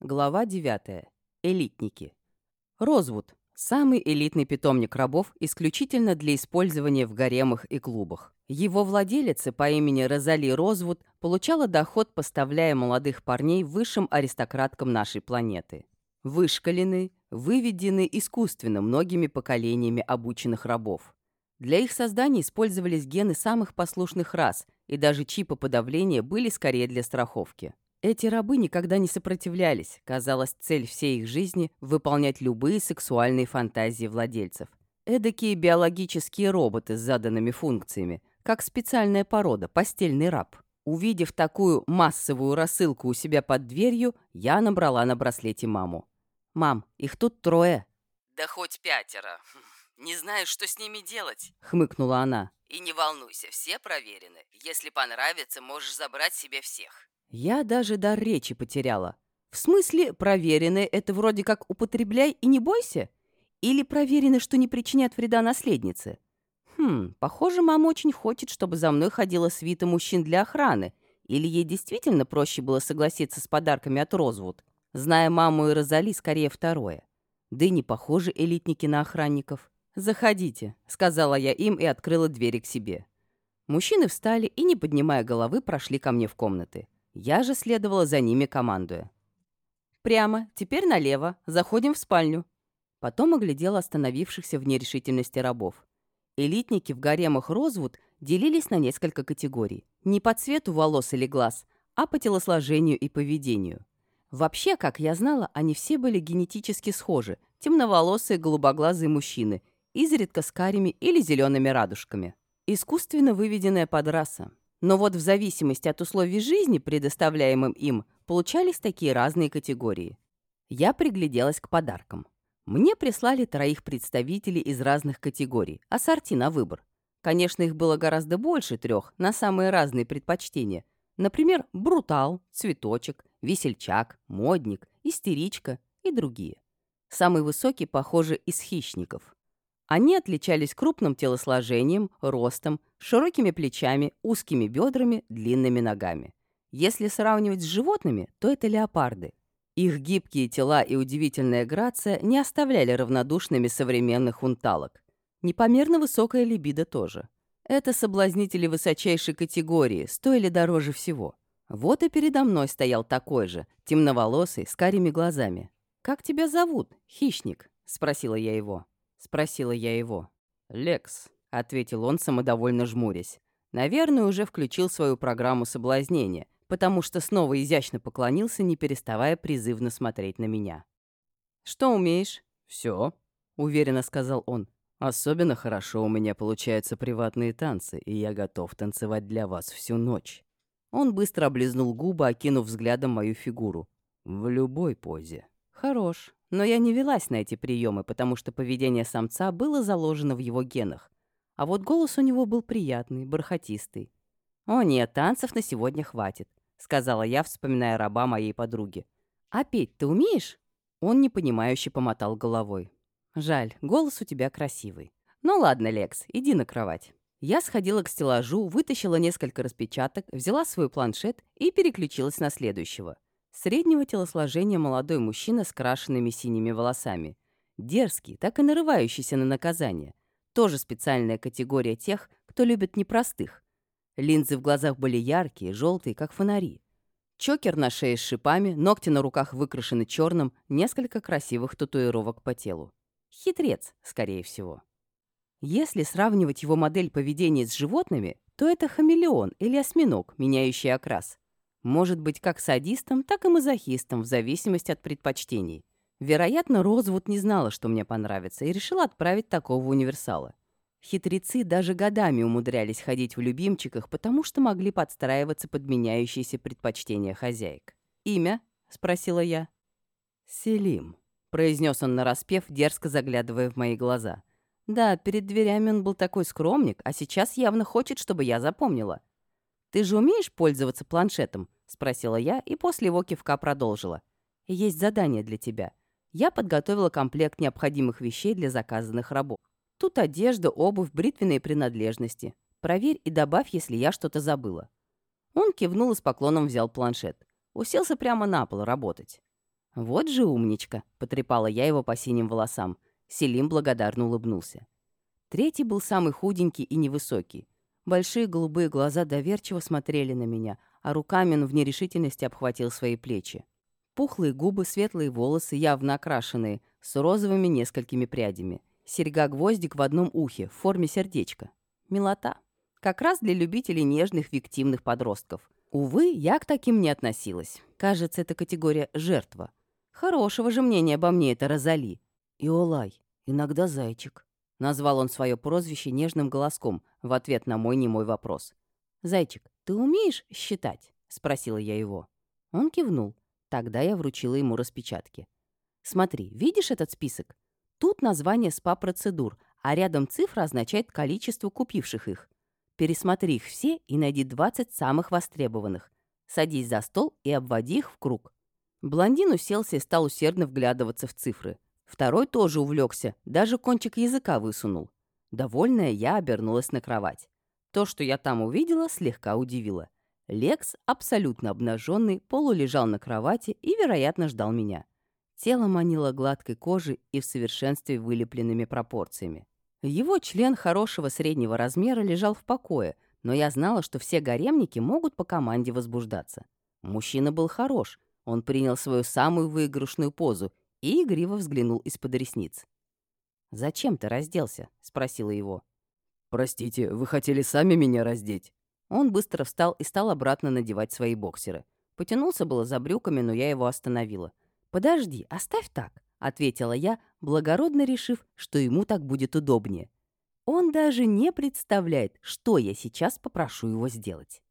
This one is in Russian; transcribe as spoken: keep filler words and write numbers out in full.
Глава девятая. Элитники. Розвуд. Самый элитный питомник рабов исключительно для использования в гаремах и клубах. Его владелица по имени Розали Розвуд получала доход, поставляя молодых парней высшим аристократкам нашей планеты. Вышкалены, выведены искусственно многими поколениями обученных рабов. Для их создания использовались гены самых послушных рас, и даже чипы подавления были скорее для страховки. Эти рабы никогда не сопротивлялись. Казалось, цель всей их жизни — выполнять любые сексуальные фантазии владельцев. Эдакие биологические роботы с заданными функциями, как специальная порода, постельный раб. Увидев такую массовую рассылку у себя под дверью, я набрала на браслете маму. «Мам, их тут трое». «Да хоть пятеро. Не знаю, что с ними делать», — хмыкнула она. «И не волнуйся, все проверены. Если понравится, можешь забрать себе всех». Я даже дар речи потеряла. В смысле, проверенные — это вроде как употребляй и не бойся? Или проверено, что не причинят вреда наследнице? Хм, похоже, мама очень хочет, чтобы за мной ходила свита мужчин для охраны. Или ей действительно проще было согласиться с подарками от Розвуд? Зная маму и Розали, скорее второе. Да и не похожи элитники на охранников. «Заходите», — сказала я им и открыла двери к себе. Мужчины встали и, не поднимая головы, прошли ко мне в комнаты. Я же следовала за ними, командуя. «Прямо, теперь налево, заходим в спальню». Потом оглядела остановившихся в нерешительности рабов. Элитники в гаремах Розвуд делились на несколько категорий. Не по цвету волос или глаз, а по телосложению и поведению. Вообще, как я знала, они все были генетически схожи. Темноволосые, голубоглазые мужчины, изредка с карими или зелеными радужками. Искусственно выведенная подраса. Но вот в зависимости от условий жизни, предоставляемым им, получались такие разные категории. Я пригляделась к подаркам. Мне прислали троих представителей из разных категорий, ассорти на выбор. Конечно, их было гораздо больше трех, на самые разные предпочтения. Например, брутал, цветочек, весельчак, модник, истеричка и другие. Самый высокий, похоже, из хищников. Они отличались крупным телосложением, ростом, широкими плечами, узкими бедрами, длинными ногами. Если сравнивать с животными, то это леопарды. Их гибкие тела и удивительная грация не оставляли равнодушными современных унталок. Непомерно высокая либидо тоже. Это соблазнители высочайшей категории, стоили дороже всего. Вот и передо мной стоял такой же, темноволосый, с карими глазами. «Как тебя зовут, хищник?» — спросила я его. Спросила я его. «Лекс», — ответил он, самодовольно жмурясь. Наверное, уже включил свою программу соблазнения, потому что снова изящно поклонился, не переставая призывно смотреть на меня. «Что умеешь?» «Все», — уверенно сказал он. «Особенно хорошо у меня получаются приватные танцы, и я готов танцевать для вас всю ночь». Он быстро облизнул губы, окинув взглядом мою фигуру. «В любой позе». «Хорош». Но я не велась на эти приемы, потому что поведение самца было заложено в его генах. А вот голос у него был приятный, бархатистый. «О нет, танцев на сегодня хватит», — сказала я, вспоминая раба моей подруги. «А петь ты умеешь?» Он непонимающе помотал головой. «Жаль, голос у тебя красивый. Ну ладно, Лекс, иди на кровать». Я сходила к стеллажу, вытащила несколько распечаток, взяла свой планшет и переключилась на следующего. Среднего телосложения молодой мужчина с крашенными синими волосами. Дерзкий, так и нарывающийся на наказание. Тоже специальная категория тех, кто любит непростых. Линзы в глазах были яркие, желтые, как фонари. Чокер на шее с шипами, ногти на руках выкрашены черным, несколько красивых татуировок по телу. Хитрец, скорее всего. Если сравнивать его модель поведения с животными, то это хамелеон или осьминог, меняющий окрас. Может быть как садистом, так и мазохистом, в зависимости от предпочтений. Вероятно, Розвуд не знала, что мне понравится, и решила отправить такого универсала. Хитрецы даже годами умудрялись ходить в любимчиках, потому что могли подстраиваться под меняющиеся предпочтения хозяек. «Имя?» — спросила я. «Селим», — произнес он нараспев, дерзко заглядывая в мои глаза. Да, перед дверями он был такой скромник, а сейчас явно хочет, чтобы я запомнила. «Ты же умеешь пользоваться планшетом?» — спросила я, и после его кивка продолжила. «Есть задание для тебя. Я подготовила комплект необходимых вещей для заказанных рабов. Тут одежда, обувь, бритвенные принадлежности. Проверь и добавь, если я что-то забыла». Он кивнул и с поклоном взял планшет. Уселся прямо на пол работать. «Вот же умничка!» — потрепала я его по синим волосам. Селим благодарно улыбнулся. Третий был самый худенький и невысокий. Большие голубые глаза доверчиво смотрели на меня, а руками он в нерешительности обхватил свои плечи. Пухлые губы, светлые волосы, явно окрашенные, с розовыми несколькими прядями. Серьга-гвоздик в одном ухе, в форме сердечка. Милота. Как раз для любителей нежных виктимных подростков. Увы, я к таким не относилась. Кажется, это категория «жертва». Хорошего же мнения обо мне это Розали. «Иолай, иногда зайчик», — назвал он свое прозвище нежным голоском в ответ на мой немой вопрос. «Зайчик, ты умеешь считать?» — спросила я его. Он кивнул. Тогда я вручила ему распечатки. «Смотри, видишь этот список? Тут название СПА-процедур, а рядом цифра означает количество купивших их. Пересмотри их все и найди двадцать самых востребованных. Садись за стол и обводи их в круг». Блондин уселся и стал усердно вглядываться в цифры. Второй тоже увлекся, даже кончик языка высунул. Довольная, я обернулась на кровать. То, что я там увидела, слегка удивило. Лекс, абсолютно обнаженный, полулежал на кровати и, вероятно, ждал меня. Тело манило гладкой кожей и в совершенстве вылепленными пропорциями. Его член хорошего среднего размера лежал в покое, но я знала, что все гаремники могут по команде возбуждаться. Мужчина был хорош, он принял свою самую выигрышную позу и игриво взглянул из-под ресниц. «Зачем ты разделся?» — спросила его. «Простите, вы хотели сами меня раздеть?» Он быстро встал и стал обратно надевать свои боксеры. Потянулся было за брюками, но я его остановила. «Подожди, оставь так», — ответила я, благородно решив, что ему так будет удобнее. Он даже не представляет, что я сейчас попрошу его сделать.